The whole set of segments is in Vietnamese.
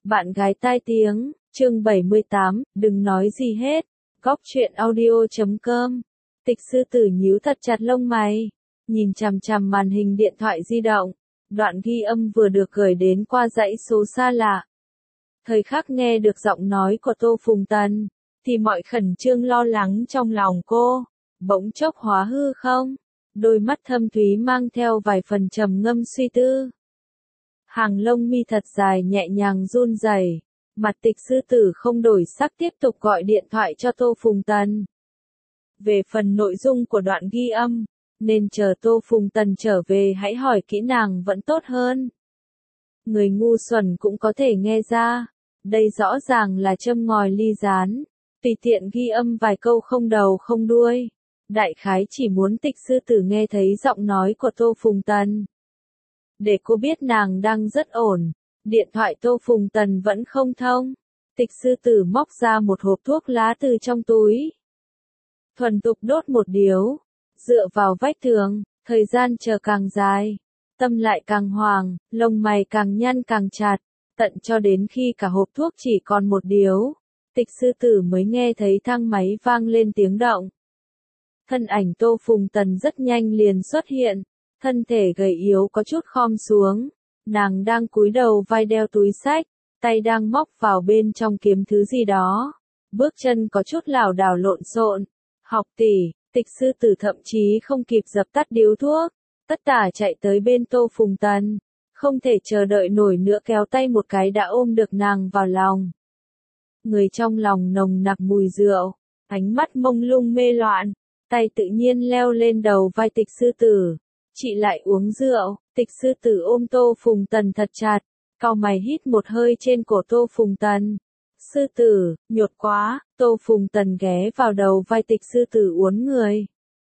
Bạn gái tai tiếng, chương 78, đừng nói gì hết. Góc truyện audio.com. Tịch sư tử nhíu thật chặt lông mày, nhìn chằm chằm màn hình điện thoại di động. Đoạn ghi âm vừa được gửi đến qua dãy số xa lạ. Thời khắc nghe được giọng nói của Tô Phùng Tần, thì mọi khẩn trương lo lắng trong lòng cô bỗng chốc hóa hư không. Đôi mắt thâm thúy mang theo vài phần trầm ngâm suy tư. Hàng lông mi thật dài nhẹ nhàng run rẩy, mặt Tịch sư tử không đổi sắc tiếp tục gọi điện thoại cho Tô Phùng Tần. Về phần nội dung của đoạn ghi âm, nên chờ Tô Phùng Tần trở về hãy hỏi kỹ nàng vẫn tốt hơn. Người ngu xuẩn cũng có thể nghe ra, đây rõ ràng là châm ngòi ly gián, tùy tiện ghi âm vài câu không đầu không đuôi. Đại khái chỉ muốn Tịch sư tử nghe thấy giọng nói của Tô Phùng Tần. Để cô biết nàng đang rất ổn, điện thoại Tô Phùng Tần vẫn không thông. Tịch sư tử móc ra một hộp thuốc lá từ trong túi. Thuần tục đốt một điếu, dựa vào vách tường, thời gian chờ càng dài, tâm lại càng hoàng, lông mày càng nhăn càng chặt, tận cho đến khi cả hộp thuốc chỉ còn một điếu, Tịch sư tử mới nghe thấy thang máy vang lên tiếng động. Thân ảnh Tô Phùng Tần rất nhanh liền xuất hiện, thân thể gầy yếu có chút khom xuống, nàng đang cúi đầu vai đeo túi xách, tay đang móc vào bên trong kiếm thứ gì đó, bước chân có chút lảo đảo lộn xộn. Học tỷ, Tịch sư tử thậm chí không kịp dập tắt điếu thuốc, tất tả chạy tới bên Tô Phùng Tần, không thể chờ đợi nổi nữa kéo tay một cái đã ôm được nàng vào lòng. Người trong lòng nồng nặc mùi rượu, ánh mắt mông lung mê loạn, tay tự nhiên leo lên đầu vai Tịch sư tử. Chị lại uống rượu. Tịch sư tử ôm Tô Phùng Tần thật chặt, cau mày hít một hơi trên cổ Tô Phùng Tần. Sư tử, nhột quá. Tô Phùng Tần ghé vào đầu vai Tịch sư tử uốn người.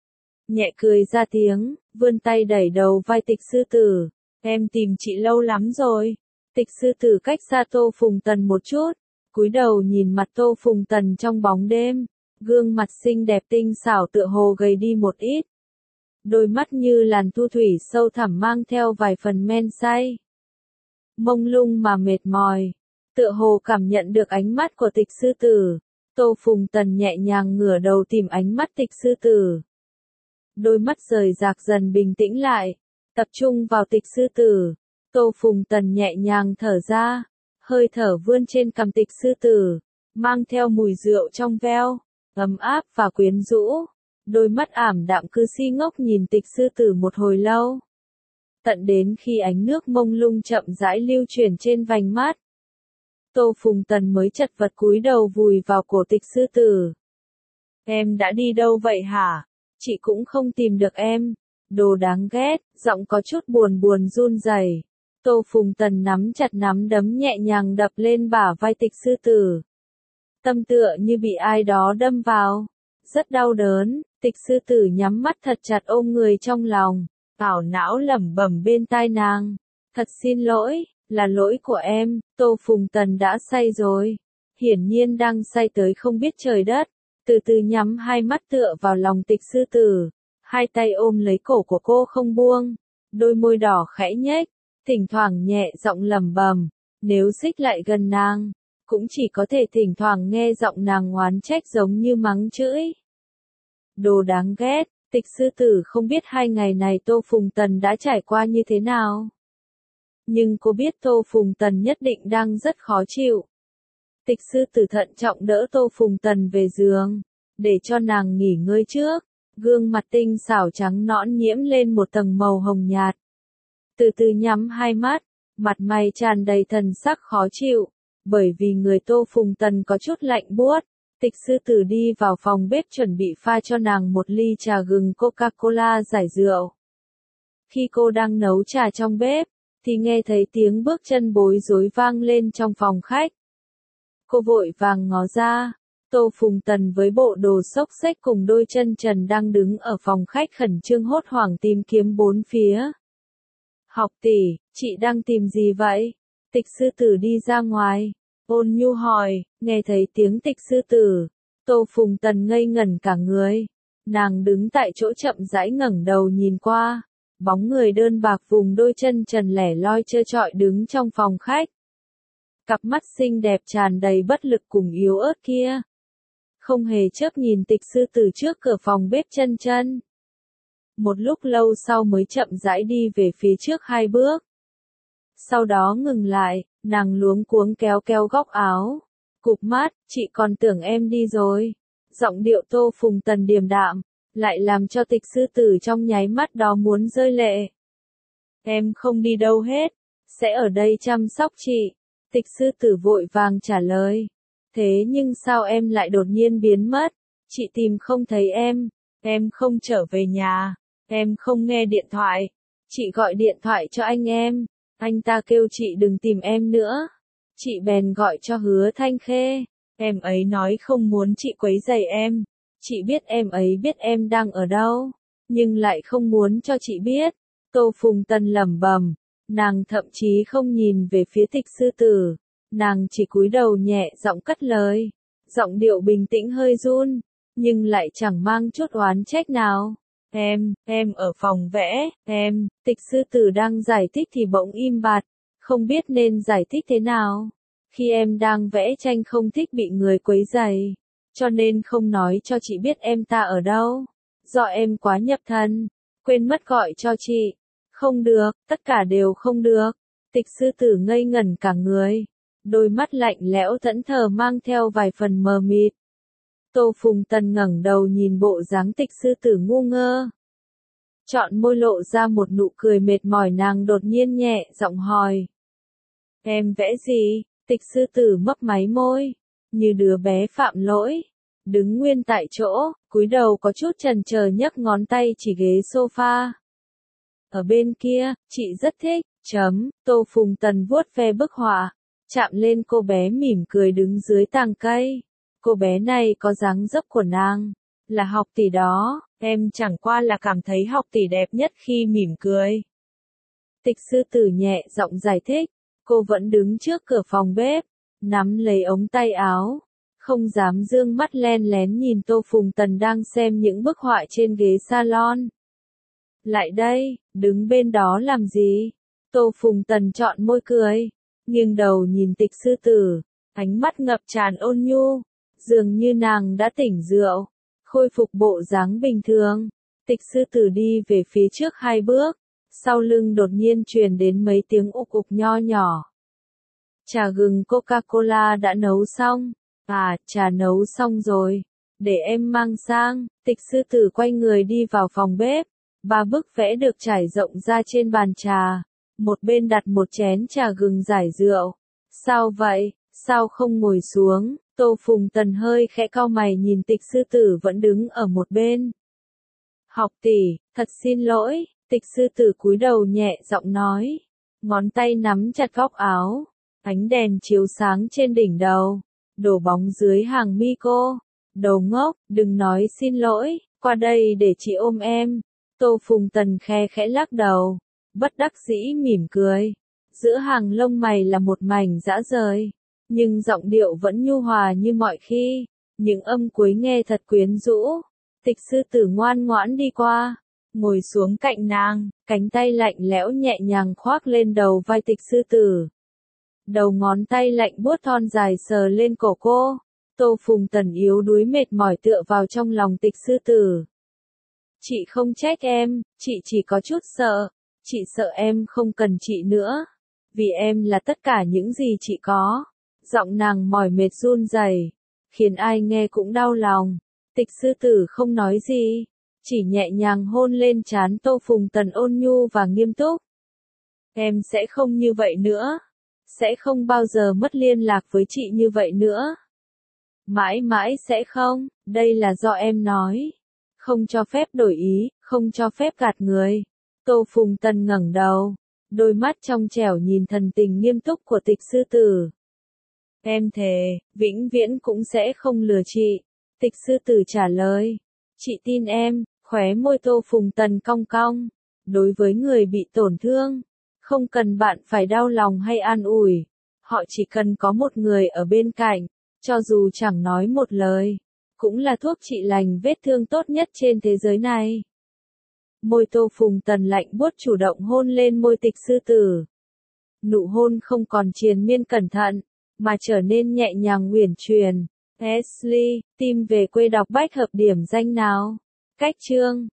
Nhẹ cười ra tiếng, vươn tay đẩy đầu vai Tịch sư tử. Em tìm chị lâu lắm rồi. Tịch sư tử cách xa Tô Phùng Tần một chút, cúi đầu nhìn mặt Tô Phùng Tần trong bóng đêm. Gương mặt xinh đẹp tinh xảo tựa hồ gầy đi một ít. Đôi mắt như làn thu thủy sâu thẳm mang theo vài phần men say. Mông lung mà mệt mỏi, tựa hồ cảm nhận được ánh mắt của Tịch sư tử. Tô Phùng Tần nhẹ nhàng ngửa đầu tìm ánh mắt Tịch sư tử. Đôi mắt rời rạc dần bình tĩnh lại, tập trung vào Tịch sư tử. Tô Phùng Tần nhẹ nhàng thở ra, hơi thở vươn trên cằm Tịch sư tử, mang theo mùi rượu trong veo, ấm áp và quyến rũ. Đôi mắt ảm đạm cứ si ngốc nhìn Tịch sư tử một hồi lâu. Tận đến khi ánh nước mông lung chậm rãi lưu chuyển trên vành mắt, Tô Phùng Tần mới chật vật cúi đầu vùi vào cổ Tịch sư tử. Em đã đi đâu vậy hả? Chị cũng không tìm được em. Đồ đáng ghét, giọng có chút buồn buồn run rẩy. Tô Phùng Tần nắm chặt nắm đấm nhẹ nhàng đập lên bả vai Tịch sư tử. Tâm tựa như bị ai đó đâm vào. Rất đau đớn. Tịch sư tử nhắm mắt thật chặt ôm người trong lòng, ảo não lẩm bẩm bên tai nàng. Thật xin lỗi, là lỗi của em. Tô Phùng Tần đã say rồi. Hiển nhiên đang say tới không biết trời đất. Từ từ nhắm hai mắt tựa vào lòng Tịch sư tử. Hai tay ôm lấy cổ của cô không buông. Đôi môi đỏ khẽ nhếch, thỉnh thoảng nhẹ giọng lẩm bẩm. Nếu xích lại gần nàng, cũng chỉ có thể thỉnh thoảng nghe giọng nàng oán trách giống như mắng chửi. Đồ đáng ghét. Tịch sư tử không biết 2 ngày này Tô Phùng Tần đã trải qua như thế nào. Nhưng cô biết Tô Phùng Tần nhất định đang rất khó chịu. Tịch sư tử thận trọng đỡ Tô Phùng Tần về giường, để cho nàng nghỉ ngơi trước. Gương mặt tinh xảo trắng nõn nhiễm lên một tầng màu hồng nhạt. Từ từ nhắm hai mắt, mặt mày tràn đầy thần sắc khó chịu, bởi vì người Tô Phùng Tần có chút lạnh buốt. Tịch sư tử đi vào phòng bếp chuẩn bị pha cho nàng một ly trà gừng Coca-Cola giải rượu. Khi cô đang nấu trà trong bếp, thì nghe thấy tiếng bước chân bối rối vang lên trong phòng khách. Cô vội vàng ngó ra, Tô Phùng Tần với bộ đồ xốc xếch cùng đôi chân trần đang đứng ở phòng khách khẩn trương hốt hoảng tìm kiếm bốn phía. Học tỷ, chị đang tìm gì vậy? Tịch sư tử đi ra ngoài. Ôn nhu hỏi, nghe thấy tiếng Tịch sư tử. Tô Phùng Tần ngây ngẩn cả người. Nàng đứng tại chỗ chậm rãi ngẩng đầu nhìn qua. Bóng người đơn bạc vùng đôi chân trần lẻ loi trơ trọi đứng trong phòng khách. Cặp mắt xinh đẹp tràn đầy bất lực cùng yếu ớt kia. Không hề chớp nhìn Tịch Sư Tử trước cửa phòng bếp chân chân. Một lúc lâu sau mới chậm rãi đi về phía trước 2 bước. Sau đó ngừng lại, nàng luống cuống kéo kéo góc áo. Cụp mắt, chị còn tưởng em đi rồi. Giọng điệu Tô Phùng Tần điềm đạm, lại làm cho Tịch Sư Tử trong nháy mắt đó muốn rơi lệ. Em không đi đâu hết, sẽ ở đây chăm sóc chị. Tịch Sư Tử vội vàng trả lời. Thế nhưng sao em lại đột nhiên biến mất? Chị tìm không thấy em không trở về nhà, em không nghe điện thoại. Chị gọi điện thoại cho anh ta kêu chị đừng tìm em nữa. Chị bèn gọi cho Hứa Thanh Khê, em ấy nói không muốn chị quấy rầy em. Chị biết em ấy biết em đang ở đâu, nhưng lại không muốn cho chị biết. Tô Phùng Tần lẩm bẩm, nàng thậm chí không nhìn về phía Tịch Sư Tử, nàng chỉ cúi đầu nhẹ giọng cất lời, giọng điệu bình tĩnh hơi run, nhưng lại chẳng mang chút oán trách nào. Em ở phòng vẽ, Tịch Sư Tử đang giải thích thì bỗng im bặt, không biết nên giải thích thế nào. Khi em đang vẽ tranh không thích bị người quấy rầy, cho nên không nói cho chị biết em ta ở đâu. Do em quá nhập thần, quên mất gọi cho chị. Không được, tất cả đều không được. Tịch Sư Tử ngây ngẩn cả người, đôi mắt lạnh lẽo thẫn thờ mang theo vài phần mờ mịt. Tô Phùng Tần ngẩng đầu nhìn bộ dáng Tịch Sư Tử ngu ngơ. Trọn môi lộ ra một nụ cười mệt mỏi, nàng đột nhiên nhẹ giọng hỏi. Em vẽ gì? Tịch Sư Tử mấp máy môi, như đứa bé phạm lỗi, đứng nguyên tại chỗ, cúi đầu có chút chần chờ nhấc ngón tay chỉ ghế sofa. Ở bên kia, chị rất thích, Tô Phùng Tần vuốt ve bức họa, chạm lên cô bé mỉm cười đứng dưới tàng cây. Cô bé này có dáng dấp của nàng, là Học Tỷ đó, em chẳng qua là cảm thấy Học Tỷ đẹp nhất khi mỉm cười. Tịch Sư Tử nhẹ giọng giải thích, cô vẫn đứng trước cửa phòng bếp, nắm lấy ống tay áo, không dám dương mắt len lén nhìn Tô Phùng Tần đang xem những bức họa trên ghế salon. Lại đây, đứng bên đó làm gì? Tô Phùng Tần trọn môi cười, nghiêng đầu nhìn Tịch Sư Tử, ánh mắt ngập tràn ôn nhu, dường như nàng đã tỉnh rượu, khôi phục bộ dáng bình thường. Tịch Sư Tử đi về phía trước 2 bước, sau lưng đột nhiên truyền đến mấy tiếng ục ục nho nhỏ. Trà gừng Coca-Cola đã nấu xong. À, trà nấu xong rồi. Để em mang sang. Tịch Sư Tử quay người đi vào phòng bếp. 3 bức vẽ được trải rộng ra trên bàn trà. Một bên đặt một chén trà gừng giải rượu. Sao vậy? Sao không ngồi xuống? Tô Phùng Tần hơi khẽ cau mày nhìn Tịch Sư Tử vẫn đứng ở một bên. Học tỷ, thật xin lỗi. Tịch Sư Tử cúi đầu nhẹ giọng nói. Ngón tay nắm chặt góc áo. Ánh đèn chiếu sáng trên đỉnh đầu, đổ bóng dưới hàng mi cô. Đồ ngốc, đừng nói xin lỗi, qua đây để chị ôm em. Tô Phùng Tần khe khẽ lắc đầu, bất đắc dĩ mỉm cười. Giữa hàng lông mày là một mảnh dã rời, nhưng giọng điệu vẫn nhu hòa như mọi khi, những âm cuối nghe thật quyến rũ. Tịch Sư Tử ngoan ngoãn đi qua, ngồi xuống cạnh nàng, cánh tay lạnh lẽo nhẹ nhàng khoác lên đầu vai Tịch Sư Tử. Đầu ngón tay lạnh buốt thon dài sờ lên cổ cô. Tô Phùng Tần yếu đuối mệt mỏi tựa vào trong lòng Tịch Sư Tử. Chị không trách em, chị chỉ có chút sợ. Chị sợ em không cần chị nữa. Vì em là tất cả những gì chị có. Giọng nàng mỏi mệt run rẩy, khiến ai nghe cũng đau lòng. Tịch Sư Tử không nói gì, chỉ nhẹ nhàng hôn lên trán Tô Phùng Tần ôn nhu và nghiêm túc. Em sẽ không như vậy nữa. Sẽ không bao giờ mất liên lạc với chị như vậy nữa. Mãi mãi sẽ không, đây là do em nói. Không cho phép đổi ý, không cho phép gạt người. Tô Phùng Tần ngẩng đầu, đôi mắt trong trẻo nhìn thần tình nghiêm túc của Tịch Sư Tử. Em thề, vĩnh viễn cũng sẽ không lừa chị. Tịch Sư Tử trả lời. Chị tin em, khóe môi Tô Phùng Tần cong cong. Đối với người bị tổn thương, không cần bạn phải đau lòng hay an ủi. Họ chỉ cần có một người ở bên cạnh, cho dù chẳng nói một lời, cũng là thuốc trị lành vết thương tốt nhất trên thế giới này. Môi Tô Phùng Tần lạnh buốt chủ động hôn lên môi Tịch Sư Tử. Nụ hôn không còn triền miên cẩn thận, mà trở nên nhẹ nhàng uyển chuyển. Ashley, tìm về quê đọc bách hợp điểm danh nào. Cách chương